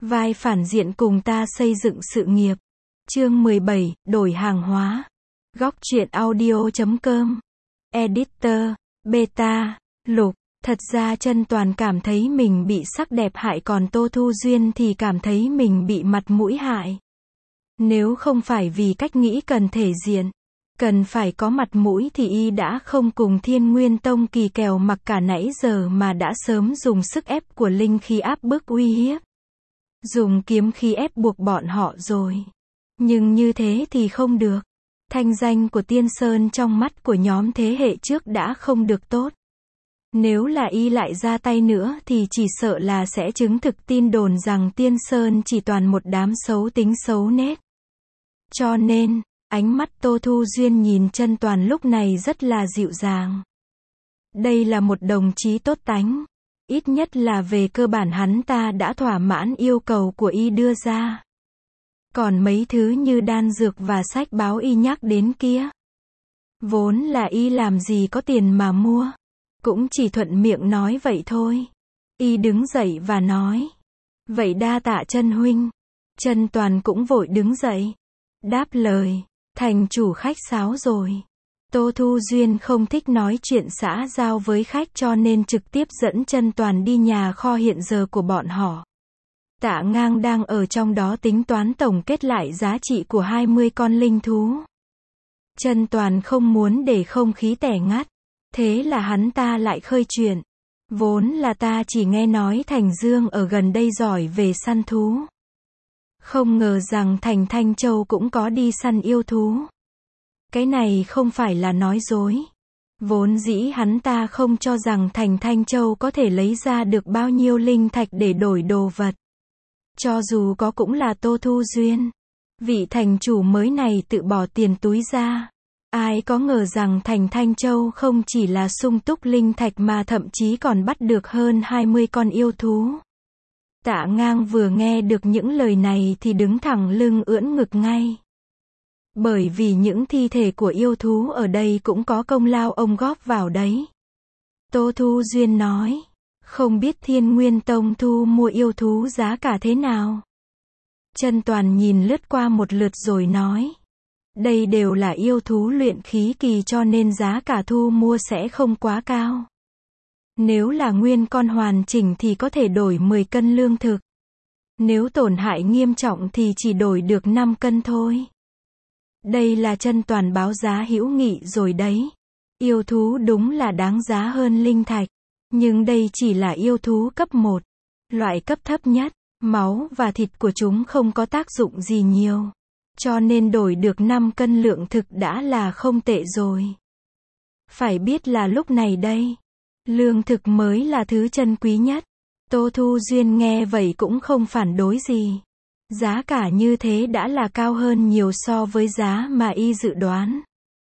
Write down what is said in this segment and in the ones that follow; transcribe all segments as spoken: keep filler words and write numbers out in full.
Vai phản diện cùng ta xây dựng sự nghiệp. Chương mười bảy, đổi hàng hóa. Góc truyện audio chấm com. Editor, Beta, Lục. Thật ra Chân Toàn cảm thấy mình bị sắc đẹp hại, còn Tô Thu Duyên thì cảm thấy mình bị mặt mũi hại. Nếu không phải vì cách nghĩ cần thể diện, cần phải có mặt mũi thì y đã không cùng Thiên Nguyên Tông kỳ kèo mặc cả nãy giờ mà đã sớm dùng sức ép của linh khí áp bức uy hiếp. Dùng kiếm khí ép buộc bọn họ rồi. Nhưng như thế thì không được. Thanh danh của Tiên Sơn trong mắt của nhóm thế hệ trước đã không được tốt. Nếu là y lại ra tay nữa thì chỉ sợ là sẽ chứng thực tin đồn rằng Tiên Sơn chỉ toàn một đám xấu tính xấu nết. Cho nên, ánh mắt Tô Thu Duyên nhìn Chân Toàn lúc này rất là dịu dàng. Đây là một đồng chí tốt tánh. Ít nhất là về cơ bản hắn ta đã thỏa mãn yêu cầu của y đưa ra. Còn mấy thứ như đan dược và sách báo y nhắc đến kia, vốn là y làm gì có tiền mà mua. Cũng chỉ thuận miệng nói vậy thôi. Y đứng dậy và nói. Vậy đa tạ Chân huynh. Chân Toàn cũng vội đứng dậy. Đáp lời. Thành chủ khách sáo rồi. Tô Thu Duyên không thích nói chuyện xã giao với khách cho nên trực tiếp dẫn Chân Toàn đi nhà kho hiện giờ của bọn họ. Tạ Ngang đang ở trong đó tính toán tổng kết lại giá trị của hai mươi con linh thú. Chân Toàn không muốn để không khí tẻ ngắt. Thế là hắn ta lại khơi chuyện. Vốn là ta chỉ nghe nói Thành Dương ở gần đây giỏi về săn thú. Không ngờ rằng Thành Thanh Châu cũng có đi săn yêu thú. Cái này không phải là nói dối. Vốn dĩ hắn ta không cho rằng Thành Thanh Châu có thể lấy ra được bao nhiêu linh thạch để đổi đồ vật. Cho dù có cũng là Tô Thu Duyên. Vị thành chủ mới này tự bỏ tiền túi ra. Ai có ngờ rằng Thành Thanh Châu không chỉ là sung túc linh thạch mà thậm chí còn bắt được hơn hai mươi con yêu thú. Tạ Ngang vừa nghe được những lời này thì đứng thẳng lưng ưỡn ngực ngay. Bởi vì những thi thể của yêu thú ở đây cũng có công lao ông góp vào đấy. Tô Thu Duyên nói. Không biết Thiên Nguyên Tông thu mua yêu thú giá cả thế nào? Chân Toàn nhìn lướt qua một lượt rồi nói. Đây đều là yêu thú luyện khí kỳ cho nên giá cả thu mua sẽ không quá cao. Nếu là nguyên con hoàn chỉnh thì có thể đổi mười cân lương thực. Nếu tổn hại nghiêm trọng thì chỉ đổi được năm cân thôi. Đây là Chân Toàn báo giá hữu nghị rồi đấy. Yêu thú đúng là đáng giá hơn linh thạch. Nhưng đây chỉ là yêu thú cấp một. Loại cấp thấp nhất. Máu và thịt của chúng không có tác dụng gì nhiều. Cho nên đổi được năm cân lượng thực đã là không tệ rồi. Phải biết là lúc này đây, lương thực mới là thứ chân quý nhất. Tô Thu Duyên nghe vậy cũng không phản đối gì. Giá cả như thế đã là cao hơn nhiều so với giá mà y dự đoán.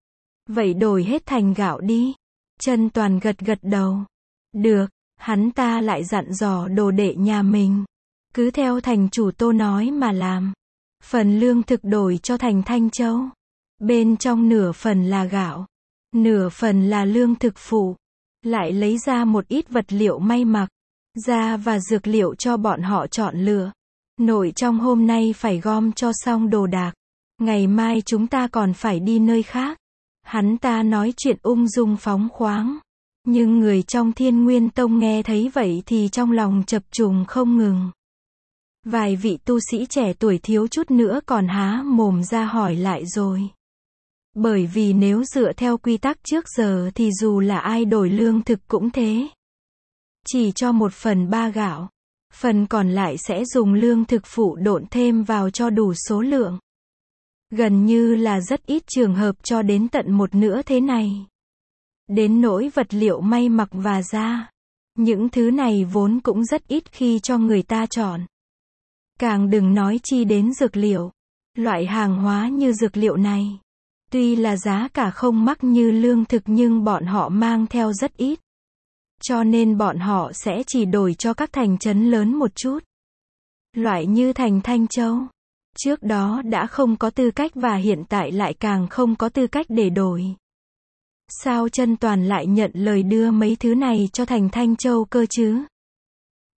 Vậy đổi hết thành gạo đi. Chân Toàn gật gật đầu. Được, hắn ta lại dặn dò đồ đệ nhà mình. Cứ theo thành chủ Tô nói mà làm. Phần lương thực đổi cho Thành Thanh Châu. Bên trong nửa phần là gạo. Nửa phần là lương thực phụ. Lại lấy ra một ít vật liệu may mặc. Da và dược liệu cho bọn họ chọn lựa. Nội trong hôm nay phải gom cho xong đồ đạc. Ngày mai chúng ta còn phải đi nơi khác. Hắn ta nói chuyện ung dung phóng khoáng. Nhưng người trong Thiên Nguyên Tông nghe thấy vậy thì trong lòng chập trùng không ngừng. Vài vị tu sĩ trẻ tuổi thiếu chút nữa còn há mồm ra hỏi lại rồi. Bởi vì nếu dựa theo quy tắc trước giờ thì dù là ai đổi lương thực cũng thế. Chỉ cho một phần ba gạo. Phần còn lại sẽ dùng lương thực phụ độn thêm vào cho đủ số lượng. Gần như là rất ít trường hợp cho đến tận một nửa thế này. Đến nỗi vật liệu may mặc và da. Những thứ này vốn cũng rất ít khi cho người ta chọn. Càng đừng nói chi đến dược liệu. Loại hàng hóa như dược liệu này. Tuy là giá cả không mắc như lương thực nhưng bọn họ mang theo rất ít. Cho nên bọn họ sẽ chỉ đổi cho các thành trấn lớn một chút. Loại như Thành Thanh Châu. Trước đó đã không có tư cách và hiện tại lại càng không có tư cách để đổi. Sao Chân Toàn lại nhận lời đưa mấy thứ này cho Thành Thanh Châu cơ chứ?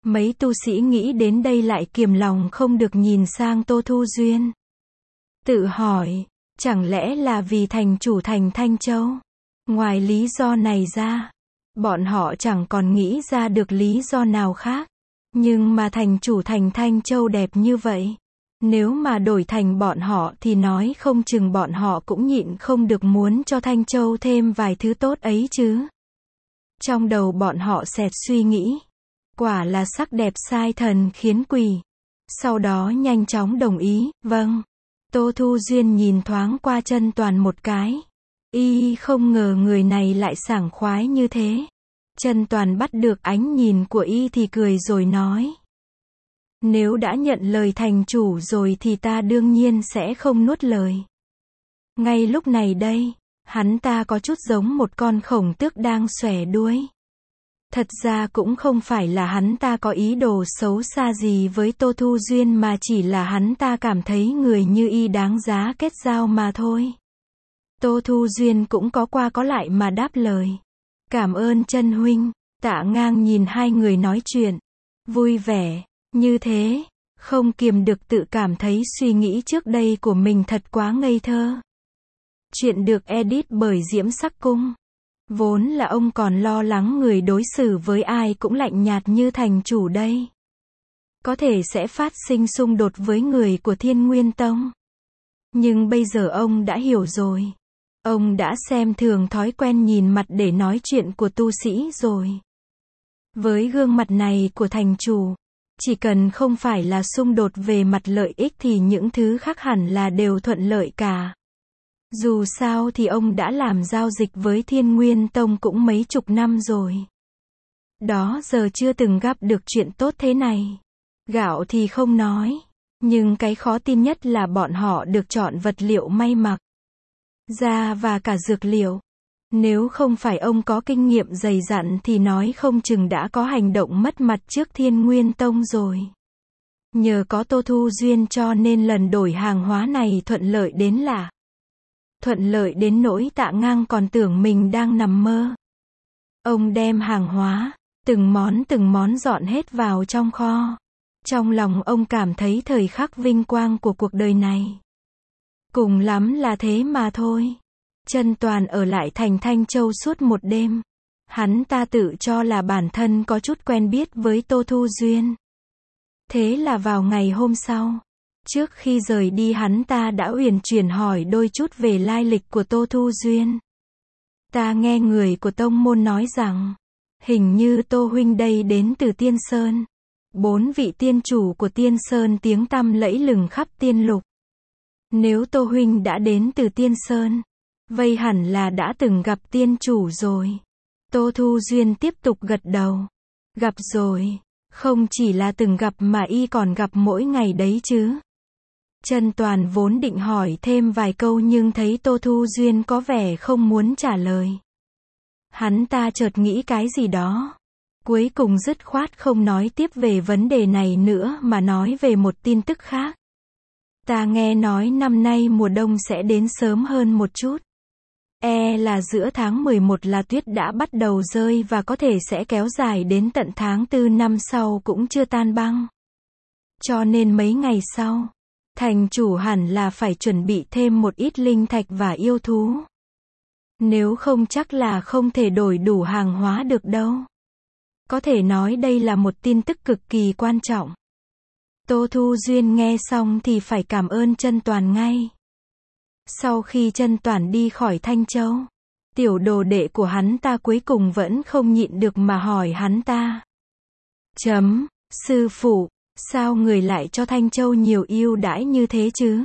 Mấy tu sĩ nghĩ đến đây lại kiềm lòng không được nhìn sang Tô Thu Duyên. Tự hỏi, chẳng lẽ là vì thành chủ thành Thanh Châu? Ngoài lý do này ra, bọn họ chẳng còn nghĩ ra được lý do nào khác. Nhưng mà thành chủ thành Thanh Châu đẹp như vậy. Nếu mà đổi thành bọn họ thì nói không chừng bọn họ cũng nhịn không được muốn cho Thanh Châu thêm vài thứ tốt ấy chứ. Trong đầu bọn họ xẹt suy nghĩ. Quả là sắc đẹp sai thần khiến quỷ. Sau đó nhanh chóng đồng ý, vâng. Tô Thu Duyên nhìn thoáng qua Chân Toàn một cái. Y không ngờ người này lại sảng khoái như thế. Chân Toàn bắt được ánh nhìn của y thì cười rồi nói. Nếu đã nhận lời thành chủ rồi thì ta đương nhiên sẽ không nuốt lời. Ngay lúc này đây, hắn ta có chút giống một con khổng tước đang xòe đuôi. Thật ra cũng không phải là hắn ta có ý đồ xấu xa gì với Tô Thu Duyên mà chỉ là hắn ta cảm thấy người như y đáng giá kết giao mà thôi. Tô Thu Duyên cũng có qua có lại mà đáp lời. Cảm ơn Chân huynh. Tạ Ngang nhìn hai người nói chuyện. Vui vẻ. Như thế. Không kiềm được tự cảm thấy suy nghĩ trước đây của mình thật quá ngây thơ. Chuyện được edit bởi Diễm Sắc Cung. Vốn là ông còn lo lắng người đối xử với ai cũng lạnh nhạt như thành chủ đây. Có thể sẽ phát sinh xung đột với người của Thiên Nguyên Tông. Nhưng bây giờ ông đã hiểu rồi. Ông đã xem thường thói quen nhìn mặt để nói chuyện của tu sĩ rồi. Với gương mặt này của thành chủ, chỉ cần không phải là xung đột về mặt lợi ích thì những thứ khác hẳn là đều thuận lợi cả. Dù sao thì ông đã làm giao dịch với Thiên Nguyên Tông cũng mấy chục năm rồi. Đó giờ chưa từng gặp được chuyện tốt thế này. Gạo thì không nói, nhưng cái khó tin nhất là bọn họ được chọn vật liệu may mặc, da và cả dược liệu. Nếu không phải ông có kinh nghiệm dày dặn thì nói không chừng đã có hành động mất mặt trước Thiên Nguyên Tông rồi. Nhờ có Tô Thu Duyên cho nên lần đổi hàng hóa này thuận lợi đến lạ. Thuận lợi đến nỗi Tạ Ngang còn tưởng mình đang nằm mơ. Ông đem hàng hóa, từng món từng món dọn hết vào trong kho. Trong lòng ông cảm thấy thời khắc vinh quang của cuộc đời này. Cùng lắm là thế mà thôi. Chân Toàn ở lại thành Thanh Châu suốt một đêm. Hắn ta tự cho là bản thân có chút quen biết với Tô Thu Duyên. Thế là vào ngày hôm sau, trước khi rời đi hắn ta đã uyển chuyển hỏi đôi chút về lai lịch của Tô Thu Duyên. Ta nghe người của tông môn nói rằng, hình như Tô huynh đây đến từ Tiên Sơn. Bốn vị tiên chủ của Tiên Sơn tiếng tăm lẫy lừng khắp tiên lục. Nếu Tô huynh đã đến từ Tiên Sơn, vậy hẳn là đã từng gặp tiên chủ rồi. Tô Thu Duyên tiếp tục gật đầu. Gặp rồi. Không chỉ là từng gặp mà y còn gặp mỗi ngày đấy chứ. Chân Toàn vốn định hỏi thêm vài câu nhưng thấy Tô Thu Duyên có vẻ không muốn trả lời. Hắn ta chợt nghĩ cái gì đó. Cuối cùng dứt khoát không nói tiếp về vấn đề này nữa mà nói về một tin tức khác. Ta nghe nói năm nay mùa đông sẽ đến sớm hơn một chút. E là giữa tháng mười một là tuyết đã bắt đầu rơi và có thể sẽ kéo dài đến tận tháng tư năm sau cũng chưa tan băng. Cho nên mấy ngày sau, thành chủ hẳn là phải chuẩn bị thêm một ít linh thạch và yêu thú. Nếu không chắc là không thể đổi đủ hàng hóa được đâu. Có thể nói đây là một tin tức cực kỳ quan trọng. Tô Thu Duyên nghe xong thì phải cảm ơn Chân Toàn ngay. Sau khi Chân Toàn đi khỏi Thanh Châu, tiểu đồ đệ của hắn ta cuối cùng vẫn không nhịn được mà hỏi hắn ta. Chấm, sư phụ, sao người lại cho Thanh Châu nhiều ưu đãi như thế chứ?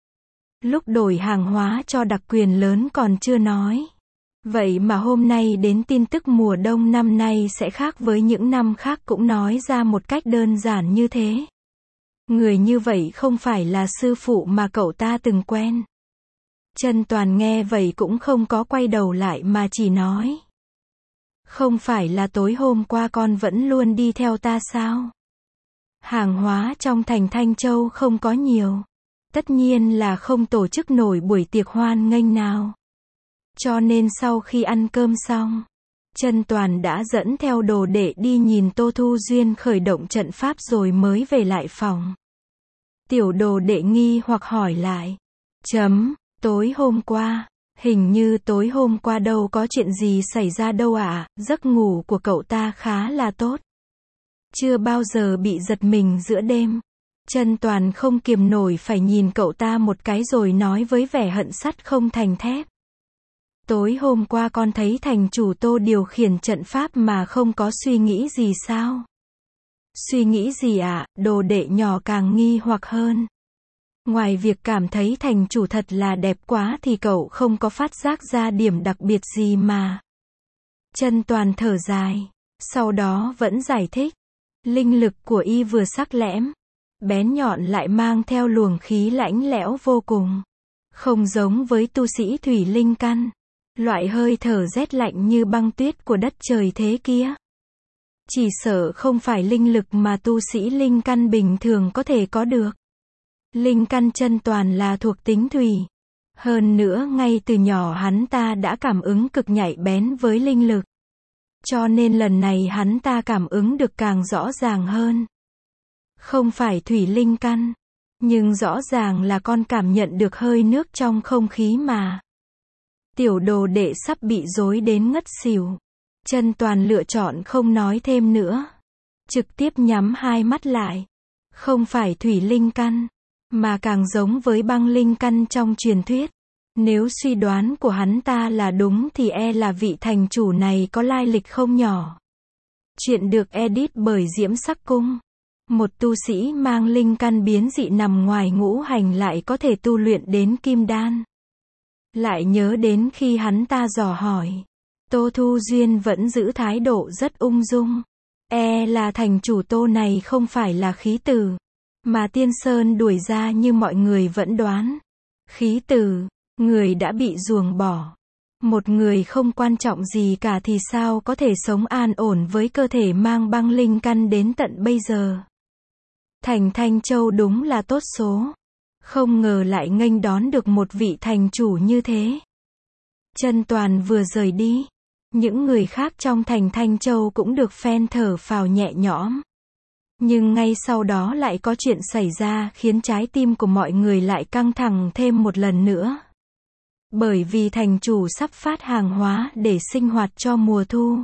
Lúc đổi hàng hóa cho đặc quyền lớn còn chưa nói. Vậy mà hôm nay đến tin tức mùa đông năm nay sẽ khác với những năm khác cũng nói ra một cách đơn giản như thế. Người như vậy không phải là sư phụ mà cậu ta từng quen. Chân Toàn nghe vậy cũng không có quay đầu lại mà chỉ nói. Không phải là tối hôm qua con vẫn luôn đi theo ta sao? Hàng hóa trong thành Thanh Châu không có nhiều. Tất nhiên là không tổ chức nổi buổi tiệc hoan nghênh nào. Cho nên sau khi ăn cơm xong, Chân Toàn đã dẫn theo đồ đệ đi nhìn Tô Thu Duyên khởi động trận pháp rồi mới về lại phòng. Tiểu đồ đệ nghi hoặc hỏi lại. Chấm, tối hôm qua, hình như tối hôm qua đâu có chuyện gì xảy ra đâu ạ, à? Giấc ngủ của cậu ta khá là tốt. Chưa bao giờ bị giật mình giữa đêm. Chân Toàn không kiềm nổi phải nhìn cậu ta một cái rồi nói với vẻ hận sắt không thành thép. Tối hôm qua con thấy thành chủ Tô điều khiển trận pháp mà không có suy nghĩ gì sao? Suy nghĩ gì ạ? À? Đồ đệ nhỏ càng nghi hoặc hơn. Ngoài việc cảm thấy thành chủ thật là đẹp quá thì cậu không có phát giác ra điểm đặc biệt gì mà. Chân Toàn thở dài. Sau đó vẫn giải thích. Linh lực của y vừa sắc lẻm, bén nhọn lại mang theo luồng khí lạnh lẽo vô cùng. Không giống với tu sĩ thủy linh căn. Loại hơi thở rét lạnh như băng tuyết của đất trời thế kia. Chỉ sợ không phải linh lực mà tu sĩ linh căn bình thường có thể có được. Linh căn Chân Toàn là thuộc tính thủy. Hơn nữa ngay từ nhỏ hắn ta đã cảm ứng cực nhạy bén với linh lực. Cho nên lần này hắn ta cảm ứng được càng rõ ràng hơn. Không phải thủy linh căn, nhưng rõ ràng là con cảm nhận được hơi nước trong không khí mà. Tiểu đồ đệ sắp bị rối đến ngất xỉu. Chân Toàn lựa chọn không nói thêm nữa. Trực tiếp nhắm hai mắt lại. Không phải thủy linh căn, mà càng giống với băng linh căn trong truyền thuyết. Nếu suy đoán của hắn ta là đúng thì e là vị thành chủ này có lai lịch không nhỏ. Chuyện được edit bởi Diễm Sắc Cung. Một tu sĩ mang linh căn biến dị nằm ngoài ngũ hành lại có thể tu luyện đến kim đan. Lại nhớ đến khi hắn ta dò hỏi. Tô Thu Duyên vẫn giữ thái độ rất ung dung. E là thành chủ Tô này không phải là khí tử, mà Tiên Sơn đuổi ra như mọi người vẫn đoán. Khí tử, người đã bị ruồng bỏ. Một người không quan trọng gì cả thì sao có thể sống an ổn với cơ thể mang băng linh căn đến tận bây giờ. Thành Thanh Châu đúng là tốt số. Không ngờ lại nghênh đón được một vị thành chủ như thế. Chân Toàn vừa rời đi, những người khác trong thành Thanh Châu cũng được phen thở phào nhẹ nhõm. Nhưng ngay sau đó lại có chuyện xảy ra khiến trái tim của mọi người lại căng thẳng thêm một lần nữa. Bởi vì thành chủ sắp phát hàng hóa để sinh hoạt cho mùa thu.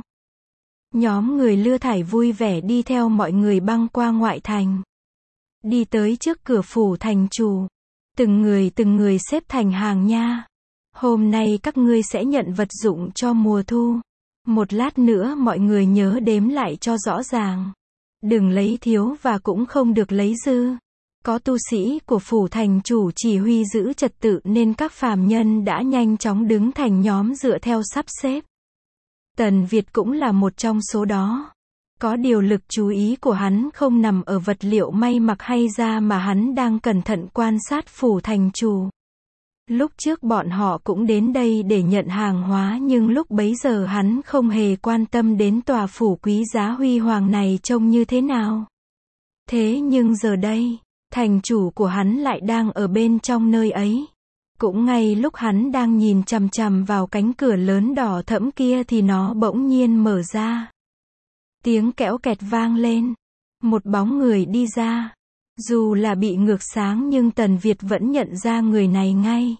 Nhóm người Lưa Thải vui vẻ đi theo mọi người băng qua ngoại thành. Đi tới trước cửa phủ thành chủ. Từng người từng người xếp thành hàng nha. Hôm nay các ngươi sẽ nhận vật dụng cho mùa thu. Một lát nữa mọi người nhớ đếm lại cho rõ ràng. Đừng lấy thiếu và cũng không được lấy dư. Có tu sĩ của phủ thành chủ chỉ huy giữ trật tự nên các phàm nhân đã nhanh chóng đứng thành nhóm dựa theo sắp xếp. Tần Việt cũng là một trong số đó. Có điều lực chú ý của hắn không nằm ở vật liệu may mặc hay da mà hắn đang cẩn thận quan sát phủ thành chủ. Lúc trước bọn họ cũng đến đây để nhận hàng hóa nhưng lúc bấy giờ hắn không hề quan tâm đến tòa phủ quý giá huy hoàng này trông như thế nào. Thế nhưng giờ đây, thành chủ của hắn lại đang ở bên trong nơi ấy. Cũng ngay lúc hắn đang nhìn chằm chằm vào cánh cửa lớn đỏ thẫm kia thì nó bỗng nhiên mở ra. Tiếng kẽo kẹt vang lên. Một bóng người đi ra. Dù là bị ngược sáng nhưng Tần Việt vẫn nhận ra người này ngay.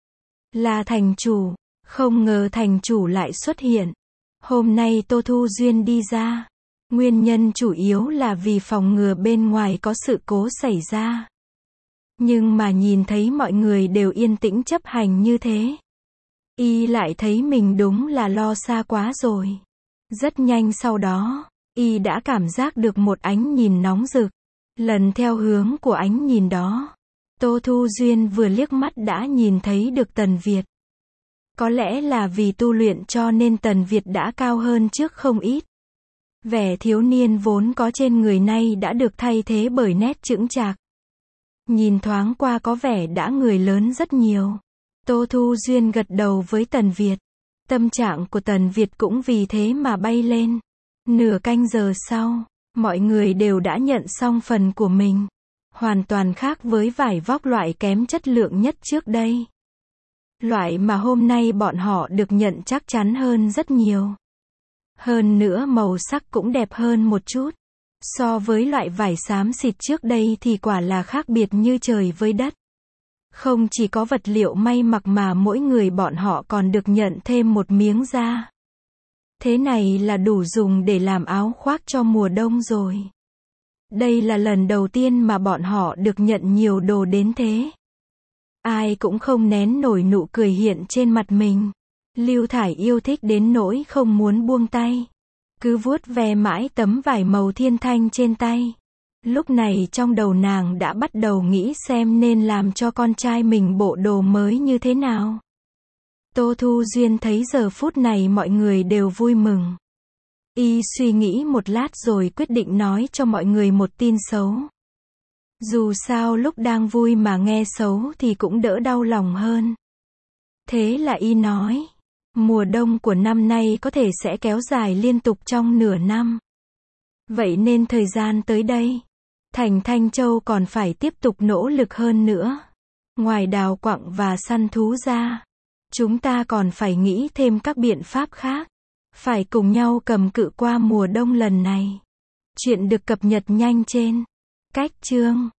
Là thành chủ. Không ngờ thành chủ lại xuất hiện. Hôm nay Tô Thu Duyên đi ra. Nguyên nhân chủ yếu là vì phòng ngừa bên ngoài có sự cố xảy ra. Nhưng mà nhìn thấy mọi người đều yên tĩnh chấp hành như thế. Y lại thấy mình đúng là lo xa quá rồi. Rất nhanh sau đó, Y đã cảm giác được một ánh nhìn nóng rực. Lần theo hướng của ánh nhìn đó, Tô Thu Duyên vừa liếc mắt đã nhìn thấy được Tần Việt. Có lẽ là vì tu luyện cho nên Tần Việt đã cao hơn trước không ít. Vẻ thiếu niên vốn có trên người nay đã được thay thế bởi nét chững chạc. Nhìn thoáng qua có vẻ đã người lớn rất nhiều. Tô Thu Duyên gật đầu với Tần Việt. Tâm trạng của Tần Việt cũng vì thế mà bay lên. Nửa canh giờ sau, mọi người đều đã nhận xong phần của mình. Hoàn toàn khác với vải vóc loại kém chất lượng nhất trước đây. Loại mà hôm nay bọn họ được nhận chắc chắn hơn rất nhiều. Hơn nữa màu sắc cũng đẹp hơn một chút. So với loại vải xám xịt trước đây thì quả là khác biệt như trời với đất. Không chỉ có vật liệu may mặc mà mỗi người bọn họ còn được nhận thêm một miếng da. Thế này là đủ dùng để làm áo khoác cho mùa đông rồi. Đây là lần đầu tiên mà bọn họ được nhận nhiều đồ đến thế. Ai cũng không nén nổi nụ cười hiện trên mặt mình. Lưu Thải yêu thích đến nỗi không muốn buông tay. Cứ vuốt ve mãi tấm vải màu thiên thanh trên tay. Lúc này trong đầu nàng đã bắt đầu nghĩ xem nên làm cho con trai mình bộ đồ mới như thế nào. Tô Thu Duyên thấy giờ phút này mọi người đều vui mừng. Y suy nghĩ một lát rồi quyết định nói cho mọi người một tin xấu. Dù sao lúc đang vui mà nghe xấu thì cũng đỡ đau lòng hơn. Thế là Y nói, mùa đông của năm nay có thể sẽ kéo dài liên tục trong nửa năm. Vậy nên thời gian tới đây, Thành Thanh Châu còn phải tiếp tục nỗ lực hơn nữa. Ngoài đào quặng và săn thú ra, chúng ta còn phải nghĩ thêm các biện pháp khác. Phải cùng nhau cầm cự qua mùa đông lần này. Chuyện được cập nhật nhanh trên Cách Chương.